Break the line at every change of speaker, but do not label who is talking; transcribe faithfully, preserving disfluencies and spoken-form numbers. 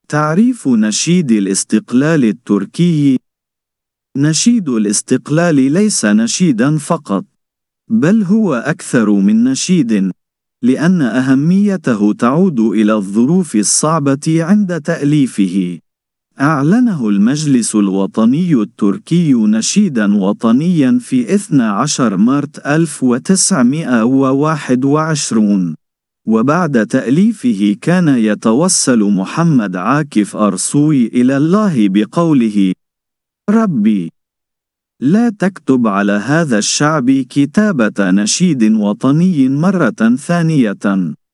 تعريف نشيد الاستقلال التركي. نشيد الاستقلال ليس نشيداً فقط، بل هو أكثر من نشيد، لأن أهميته تعود إلى الظروف الصعبة عند تأليفه. أعلنه المجلس الوطني التركي نشيداً وطنياً في اثني عشر مارس ألف وتسعمائة وواحد وعشرين، وبعد تأليفه كان يتوسل محمد عاكف أرسوي إلى الله بقوله: ربي، لا تكتب على هذا الشعب كتابة نشيد وطني مرة ثانية.